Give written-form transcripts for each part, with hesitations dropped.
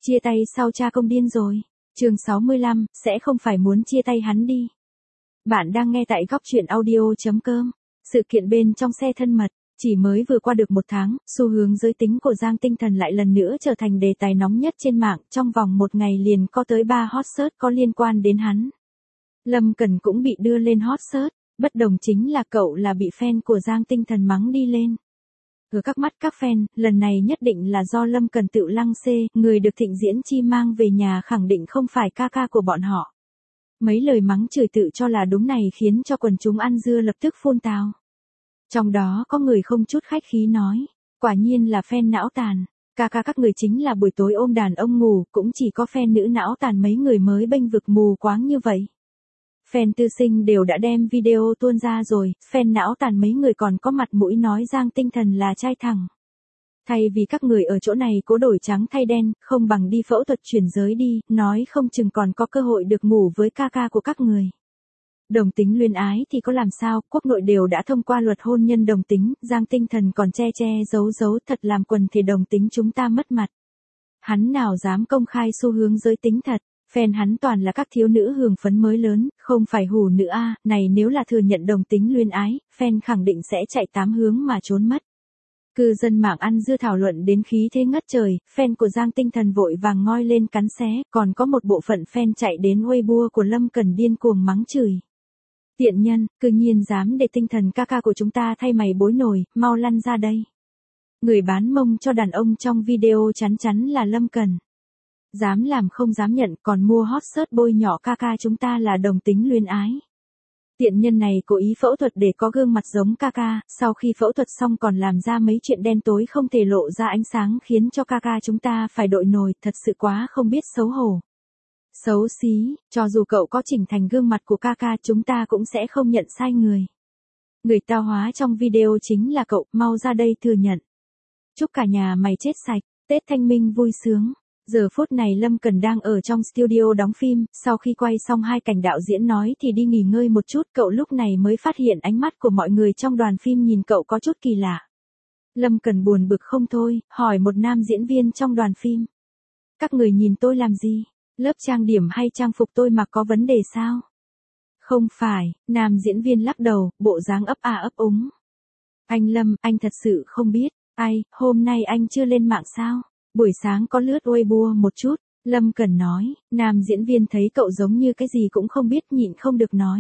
Chia tay sau cha công điên rồi. Chương 65, sẽ không phải muốn chia tay hắn đi. Bạn đang nghe tại góc truyện audio.com. Sự kiện bên trong xe thân mật, chỉ mới vừa qua được 1 tháng, xu hướng giới tính của Giang Tinh Thần lại lần nữa trở thành đề tài nóng nhất trên mạng, trong vòng 1 ngày liền có tới 3 hot search có liên quan đến hắn. Lâm Cần cũng bị đưa lên hot search, bất đồng chính là cậu là bị fan của Giang Tinh Thần mắng đi lên. Ở các mắt các fan, lần này nhất định là do Lâm Cần tự lăng xê, người được Thịnh Diễn Chi mang về nhà khẳng định không phải ca ca của bọn họ. Mấy lời mắng chửi tự cho là đúng này khiến cho quần chúng ăn dưa lập tức phun tào. Trong đó có người không chút khách khí nói, quả nhiên là fan não tàn, ca ca các người chính là buổi tối ôm đàn ông ngủ, cũng chỉ có fan nữ não tàn mấy người mới bênh vực mù quáng như vậy. Fan tư sinh đều đã đem video tuôn ra rồi, fan não tàn mấy người còn có mặt mũi nói Giang Tinh Thần là trai thẳng. Thay vì các người ở chỗ này cố đổi trắng thay đen, không bằng đi phẫu thuật chuyển giới đi, nói không chừng còn có cơ hội được ngủ với ca ca của các người. Đồng tính luyến ái thì có làm sao, quốc nội đều đã thông qua luật hôn nhân đồng tính, Giang Tinh Thần còn che giấu thật làm quần thể đồng tính chúng ta mất mặt. Hắn nào dám công khai xu hướng giới tính thật. Fan hắn toàn là các thiếu nữ hưởng phấn mới lớn, không phải hủ nữ a, này nếu là thừa nhận đồng tính luyến ái, fan khẳng định sẽ chạy 8 hướng mà trốn mất. Cư dân mạng ăn dưa thảo luận đến khí thế ngất trời, fan của Giang Tinh Thần vội vàng ngoi lên cắn xé, còn có một bộ phận fan chạy đến Weibo của Lâm Cần điên cuồng mắng chửi. Tiện nhân, cư nhiên dám để Tinh Thần ca ca của chúng ta thay mày bối nổi, mau lăn ra đây. Người bán mông cho đàn ông trong video chắn là Lâm Cần. Dám làm không dám nhận, còn mua hot search bôi nhỏ ca ca chúng ta là đồng tính luyến ái. Tiện nhân này cố ý phẫu thuật để có gương mặt giống ca ca, sau khi phẫu thuật xong còn làm ra mấy chuyện đen tối không thể lộ ra ánh sáng khiến cho ca ca chúng ta phải đội nổi, thật sự quá không biết xấu hổ. Xấu xí, cho dù cậu có chỉnh thành gương mặt của ca ca chúng ta cũng sẽ không nhận sai người. Người tao hóa trong video chính là cậu, mau ra đây thừa nhận. Chúc cả nhà mày chết sạch, Tết Thanh Minh vui sướng. Giờ phút này Lâm Cần đang ở trong studio đóng phim, sau khi quay xong 2 cảnh đạo diễn nói thì đi nghỉ ngơi một chút, cậu lúc này mới phát hiện ánh mắt của mọi người trong đoàn phim nhìn cậu có chút kỳ lạ. Lâm Cần buồn bực không thôi, hỏi một nam diễn viên trong đoàn phim. Các người nhìn tôi làm gì? Lớp trang điểm hay trang phục tôi mặc có vấn đề sao? Không phải, nam diễn viên lắc đầu, bộ dáng ấp a ấp úng. Anh Lâm, anh thật sự không biết, ai, hôm nay anh chưa lên mạng sao? Buổi sáng có lướt Weibo một chút, Lâm Cần nói, nam diễn viên thấy cậu giống như cái gì cũng không biết nhịn không được nói.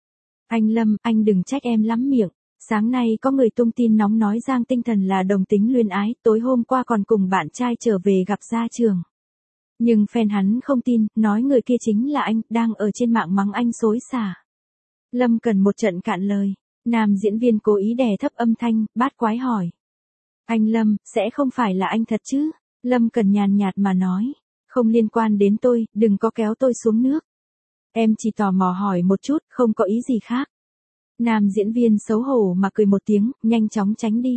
Anh Lâm, anh đừng trách em lắm miệng, sáng nay có người tung tin nóng nói Giang Tinh Thần là đồng tính luyến ái, tối hôm qua còn cùng bạn trai trở về gặp ra trường. Nhưng fan hắn không tin, nói người kia chính là anh, đang ở trên mạng mắng anh xối xả. Lâm Cần một trận cạn lời, nam diễn viên cố ý đè thấp âm thanh, bát quái hỏi. Anh Lâm, sẽ không phải là anh thật chứ? Lâm Cần nhàn nhạt mà nói, không liên quan đến tôi, đừng có kéo tôi xuống nước. Em chỉ tò mò hỏi một chút, không có ý gì khác. Nam diễn viên xấu hổ mà cười một tiếng, nhanh chóng tránh đi.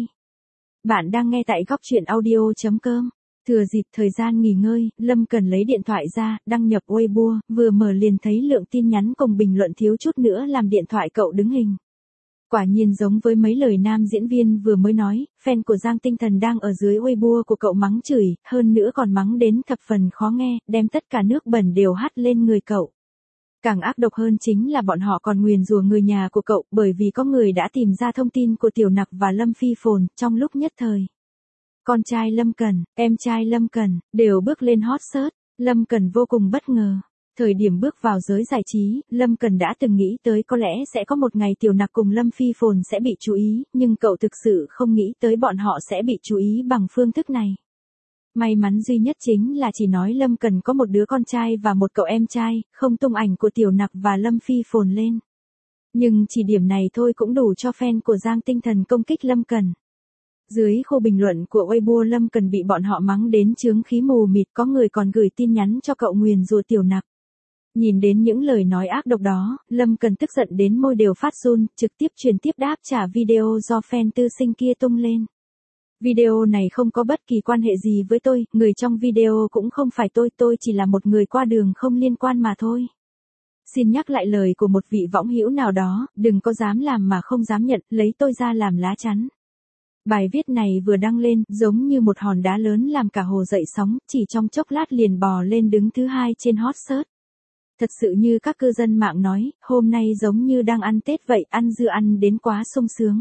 Bạn đang nghe tại góc truyện audio.com. Thừa dịp thời gian nghỉ ngơi, Lâm Cần lấy điện thoại ra, đăng nhập Weibo, vừa mở liền thấy lượng tin nhắn cùng bình luận thiếu chút nữa làm điện thoại cậu đứng hình. Quả nhiên giống với mấy lời nam diễn viên vừa mới nói, fan của Giang Tinh Thần đang ở dưới Weibo của cậu mắng chửi, hơn nữa còn mắng đến thập phần khó nghe, đem tất cả nước bẩn đều hắt lên người cậu. Càng ác độc hơn chính là bọn họ còn nguyền rủa người nhà của cậu, bởi vì có người đã tìm ra thông tin của Tiểu Nặc và Lâm Phi Phồn, trong lúc nhất thời. Con trai Lâm Cần, em trai Lâm Cần, đều bước lên hot search, Lâm Cần vô cùng bất ngờ. Thời điểm bước vào giới giải trí, Lâm Cần đã từng nghĩ tới có lẽ sẽ có một ngày Tiểu Nặc cùng Lâm Phi Phồn sẽ bị chú ý, nhưng cậu thực sự không nghĩ tới bọn họ sẽ bị chú ý bằng phương thức này. May mắn duy nhất chính là chỉ nói Lâm Cần có một đứa con trai và một cậu em trai, không tung ảnh của Tiểu Nặc và Lâm Phi Phồn lên. Nhưng chỉ điểm này thôi cũng đủ cho fan của Giang Tinh Thần công kích Lâm Cần. Dưới khu bình luận của Weibo Lâm Cần bị bọn họ mắng đến chướng khí mù mịt, có người còn gửi tin nhắn cho cậu nguyền rủa Tiểu Nặc. Nhìn đến những lời nói ác độc đó, Lâm Cần tức giận đến môi đều phát run, trực tiếp truyền tiếp đáp trả video do fan tư sinh kia tung lên. Video này không có bất kỳ quan hệ gì với tôi, người trong video cũng không phải tôi chỉ là một người qua đường không liên quan mà thôi. Xin nhắc lại lời của một vị võng hữu nào đó, đừng có dám làm mà không dám nhận, lấy tôi ra làm lá chắn. Bài viết này vừa đăng lên, giống như một hòn đá lớn làm cả hồ dậy sóng, chỉ trong chốc lát liền bò lên đứng thứ 2 trên hot search. Thật sự như các cư dân mạng nói, hôm nay giống như đang ăn Tết vậy, ăn dưa ăn đến quá sung sướng.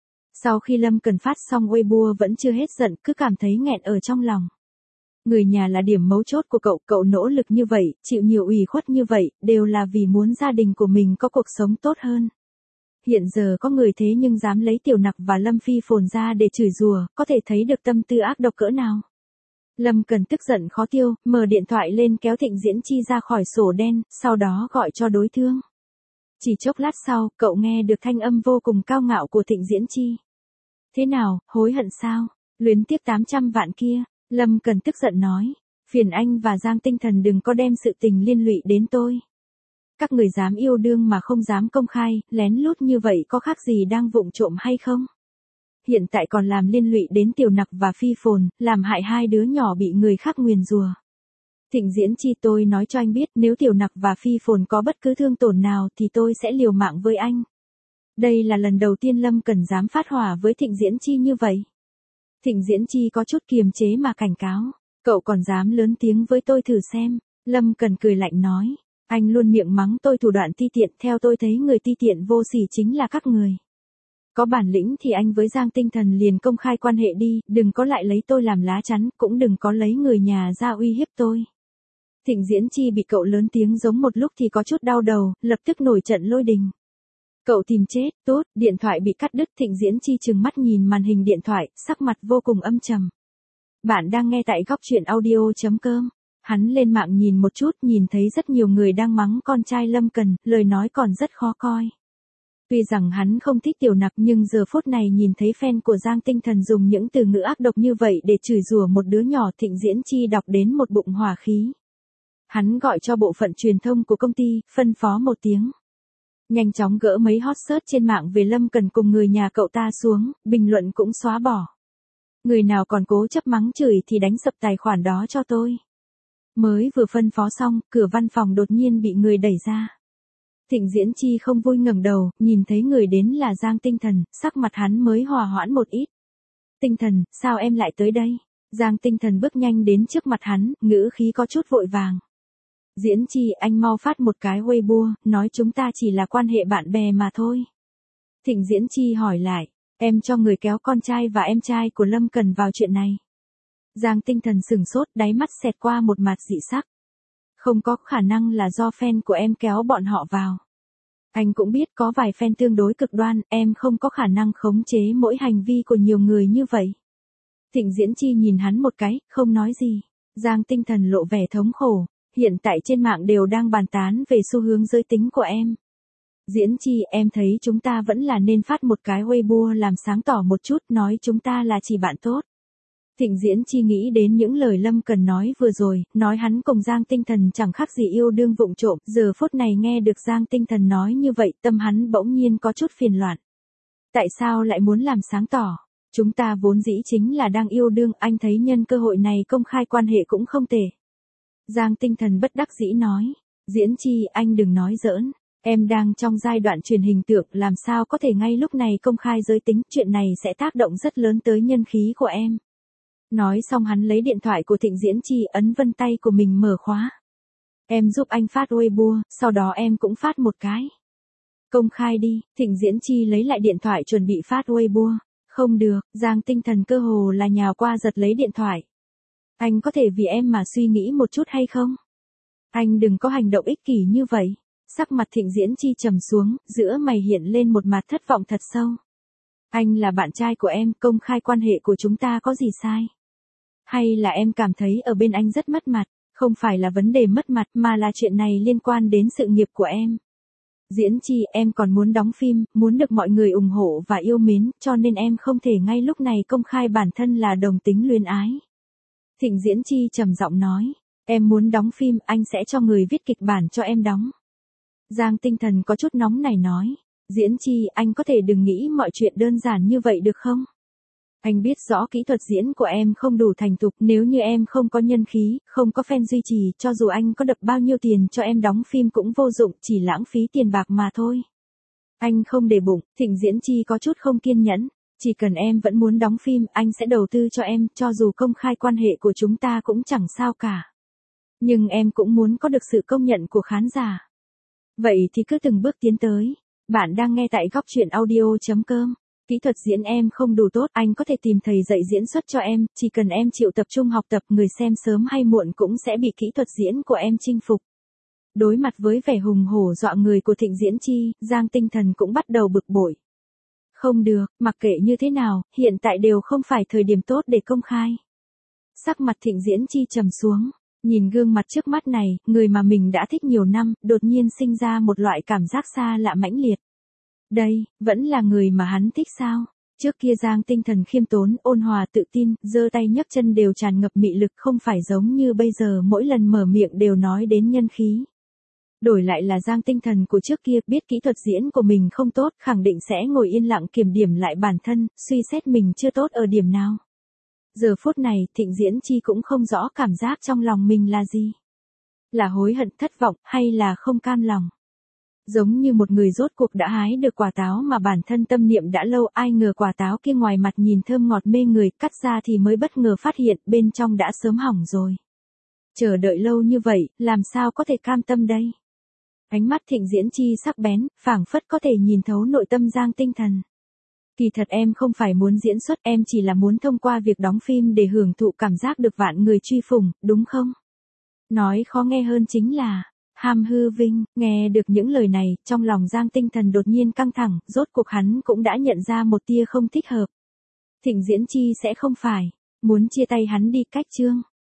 Sau khi Lâm Cần phát xong Weibo vẫn chưa hết giận, cứ cảm thấy nghẹn ở trong lòng. Người nhà là điểm mấu chốt của cậu nỗ lực như vậy, chịu nhiều ủy khuất như vậy, đều là vì muốn gia đình của mình có cuộc sống tốt hơn. Hiện giờ có người thế nhưng dám lấy Tiểu Nặc và Lâm Phi Phồn ra để chửi rủa, có thể thấy được tâm tư ác độc cỡ nào. Lâm Cần tức giận khó tiêu, mở điện thoại lên kéo Thịnh Diễn Chi ra khỏi sổ đen, sau đó gọi cho đối thương. Chỉ chốc lát sau, cậu nghe được thanh âm vô cùng cao ngạo của Thịnh Diễn Chi. Thế nào, hối hận sao? Luyến tiếc 800 vạn kia. Lâm Cần tức giận nói. Phiền anh và Giang Tinh Thần đừng có đem sự tình liên lụy đến tôi. Các người dám yêu đương mà không dám công khai, lén lút như vậy có khác gì đang vụng trộm hay không? Hiện tại còn làm liên lụy đến Tiểu Nặc và Phi Phồn, làm hại hai đứa nhỏ bị người khác nguyền rủa. Thịnh Diễn Chi, tôi nói cho anh biết, nếu Tiểu Nặc và Phi Phồn có bất cứ thương tổn nào thì tôi sẽ liều mạng với anh. Đây là lần đầu tiên Lâm Cần dám phát hỏa với Thịnh Diễn Chi như vậy. Thịnh Diễn Chi có chút kiềm chế mà cảnh cáo. Cậu còn dám lớn tiếng với tôi thử xem. Lâm Cần cười lạnh nói. Anh luôn miệng mắng tôi thủ đoạn ti tiện, theo tôi thấy người ti tiện vô sỉ chính là các người. Có bản lĩnh thì anh với Giang Tinh Thần liền công khai quan hệ đi, đừng có lại lấy tôi làm lá chắn, cũng đừng có lấy người nhà ra uy hiếp tôi. Thịnh Diễn Chi bị cậu lớn tiếng giống một lúc thì có chút đau đầu, lập tức nổi trận lôi đình. Cậu tìm chết, tốt, điện thoại bị cắt đứt, Thịnh Diễn Chi trừng mắt nhìn màn hình điện thoại, sắc mặt vô cùng âm trầm. Bạn đang nghe tại góc truyện audio.com. Hắn lên mạng nhìn một chút, nhìn thấy rất nhiều người đang mắng con trai Lâm Cần, lời nói còn rất khó coi. Tuy rằng hắn không thích Tiểu Nặc nhưng giờ phút này nhìn thấy fan của Giang Tinh Thần dùng những từ ngữ ác độc như vậy để chửi rủa một đứa nhỏ, Thịnh Diễn Chi đọc đến một bụng hỏa khí. Hắn gọi cho bộ phận truyền thông của công ty, phân phó một tiếng. Nhanh chóng gỡ mấy hot search trên mạng về Lâm Cần cùng người nhà cậu ta xuống, bình luận cũng xóa bỏ. Người nào còn cố chấp mắng chửi thì đánh sập tài khoản đó cho tôi. Mới vừa phân phó xong, cửa văn phòng đột nhiên bị người đẩy ra. Thịnh Diễn Chi không vui ngẩng đầu, nhìn thấy người đến là Giang Tinh Thần, sắc mặt hắn mới hòa hoãn một ít. Tinh Thần, sao em lại tới đây? Giang Tinh Thần bước nhanh đến trước mặt hắn, ngữ khí có chút vội vàng. Diễn Chi, anh mau phát một cái Weibo, nói chúng ta chỉ là quan hệ bạn bè mà thôi. Thịnh Diễn Chi hỏi lại, em cho người kéo con trai và em trai của Lâm Cần vào chuyện này. Giang Tinh Thần sửng sốt, đáy mắt xẹt qua một mặt dị sắc. Không có khả năng là do fan của em kéo bọn họ vào. Anh cũng biết có vài fan tương đối cực đoan, em không có khả năng khống chế mỗi hành vi của nhiều người như vậy. Thịnh Diễn Chi nhìn hắn một cái, không nói gì. Giang Tinh Thần lộ vẻ thống khổ. Hiện tại trên mạng đều đang bàn tán về xu hướng giới tính của em. Diễn Chi, em thấy chúng ta vẫn là nên phát một cái Weibo làm sáng tỏ một chút, nói chúng ta là chỉ bạn tốt. Thịnh Diễn Chi nghĩ đến những lời Lâm Cần nói vừa rồi, nói hắn cùng Giang Tinh Thần chẳng khác gì yêu đương vụng trộm, giờ phút này nghe được Giang Tinh Thần nói như vậy, tâm hắn bỗng nhiên có chút phiền loạn. Tại sao lại muốn làm sáng tỏ? Chúng ta vốn dĩ chính là đang yêu đương, anh thấy nhân cơ hội này công khai quan hệ cũng không tệ. Giang Tinh Thần bất đắc dĩ nói, Diễn Chi, anh đừng nói giỡn, em đang trong giai đoạn truyền hình tượng, làm sao có thể ngay lúc này công khai giới tính, chuyện này sẽ tác động rất lớn tới nhân khí của em. Nói xong hắn lấy điện thoại của Thịnh Diễn Chi, ấn vân tay của mình mở khóa. Em giúp anh phát Weibo, sau đó em cũng phát một cái. Công khai đi, Thịnh Diễn Chi lấy lại điện thoại chuẩn bị phát Weibo. Không được, Giang Tinh Thần cơ hồ là nhào qua giật lấy điện thoại. Anh có thể vì em mà suy nghĩ một chút hay không? Anh đừng có hành động ích kỷ như vậy. Sắc mặt Thịnh Diễn Chi trầm xuống, giữa mày hiện lên một mặt thất vọng thật sâu. Anh là bạn trai của em, công khai quan hệ của chúng ta có gì sai? Hay là em cảm thấy ở bên anh rất mất mặt? Không phải là vấn đề mất mặt mà là chuyện này liên quan đến sự nghiệp của em. Diễn Chi, em còn muốn đóng phim, muốn được mọi người ủng hộ và yêu mến, cho nên em không thể ngay lúc này công khai bản thân là đồng tính luyến ái. Thịnh Diễn Chi trầm giọng nói, em muốn đóng phim, anh sẽ cho người viết kịch bản cho em đóng. Giang Tinh Thần có chút nóng này nói, Diễn Chi, anh có thể đừng nghĩ mọi chuyện đơn giản như vậy được không? Anh biết rõ kỹ thuật diễn của em không đủ thành thục, nếu như em không có nhân khí, không có fan duy trì, cho dù anh có đập bao nhiêu tiền cho em đóng phim cũng vô dụng, chỉ lãng phí tiền bạc mà thôi. Anh không để bụng, Thịnh Diễn Chi có chút không kiên nhẫn. Chỉ cần em vẫn muốn đóng phim, anh sẽ đầu tư cho em, cho dù công khai quan hệ của chúng ta cũng chẳng sao cả. Nhưng em cũng muốn có được sự công nhận của khán giả. Vậy thì cứ từng bước tiến tới. Bạn đang nghe tại góc truyện audio.com. Kỹ thuật diễn em không đủ tốt, anh có thể tìm thầy dạy diễn xuất cho em, chỉ cần em chịu tập trung học tập, người xem sớm hay muộn cũng sẽ bị kỹ thuật diễn của em chinh phục. Đối mặt với vẻ hùng hổ dọa người của Thịnh Diễn Chi, Giang Tinh Thần cũng bắt đầu bực bội. Không được, mặc kệ như thế nào, hiện tại đều không phải thời điểm tốt để công khai. Sắc mặt Thịnh Diễn Chi trầm xuống, nhìn gương mặt trước mắt này, người mà mình đã thích nhiều năm, đột nhiên sinh ra một loại cảm giác xa lạ mãnh liệt. Đây, vẫn là người mà hắn thích sao? Trước kia Giang Tinh Thần khiêm tốn, ôn hòa tự tin, giơ tay nhấc chân đều tràn ngập mị lực, không phải giống như bây giờ mỗi lần mở miệng đều nói đến nhân khí. Đổi lại là Giang Tinh Thần của trước kia, biết kỹ thuật diễn của mình không tốt, khẳng định sẽ ngồi yên lặng kiểm điểm lại bản thân, suy xét mình chưa tốt ở điểm nào. Giờ phút này, Thịnh Diễn Chi cũng không rõ cảm giác trong lòng mình là gì. Là hối hận, thất vọng, hay là không cam lòng. Giống như một người rốt cuộc đã hái được quả táo mà bản thân tâm niệm đã lâu, ai ngờ quả táo kia ngoài mặt nhìn thơm ngọt mê người, cắt ra thì mới bất ngờ phát hiện bên trong đã sớm hỏng rồi. Chờ đợi lâu như vậy, làm sao có thể cam tâm đây? Ánh mắt Thịnh Diễn Chi sắc bén, phảng phất có thể nhìn thấu nội tâm Giang Tinh Thần. Kỳ thật em không phải muốn diễn xuất, em chỉ là muốn thông qua việc đóng phim để hưởng thụ cảm giác được vạn người truy phủng, đúng không? Nói khó nghe hơn chính là ham hư vinh. Nghe được những lời này, trong lòng Giang Tinh Thần đột nhiên căng thẳng, rốt cuộc hắn cũng đã nhận ra một tia không thích hợp. Thịnh Diễn Chi sẽ không phải muốn chia tay hắn đi cách chương.